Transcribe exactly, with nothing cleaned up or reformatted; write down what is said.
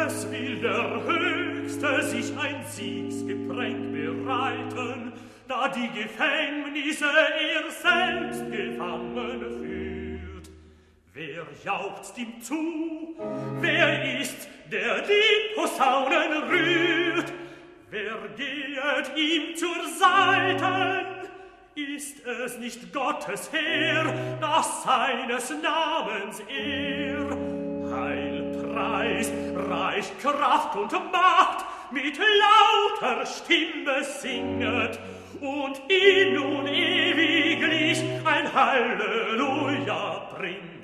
Es will der Höchste sich ein Siegsgepränk bereiten, da die Gefängnisse er selbst gefangen führt. Wer jauchzt ihm zu? Wer ist, der die Posaunen rührt? Wer gehet ihm zur Seiten? Ist es nicht Gottes Heer, das seines Namens Ehr? Heilpreis, Reich, Kraft und Macht mit lauter Stimme singet und ihm nun ewiglich ein Halleluja bringt.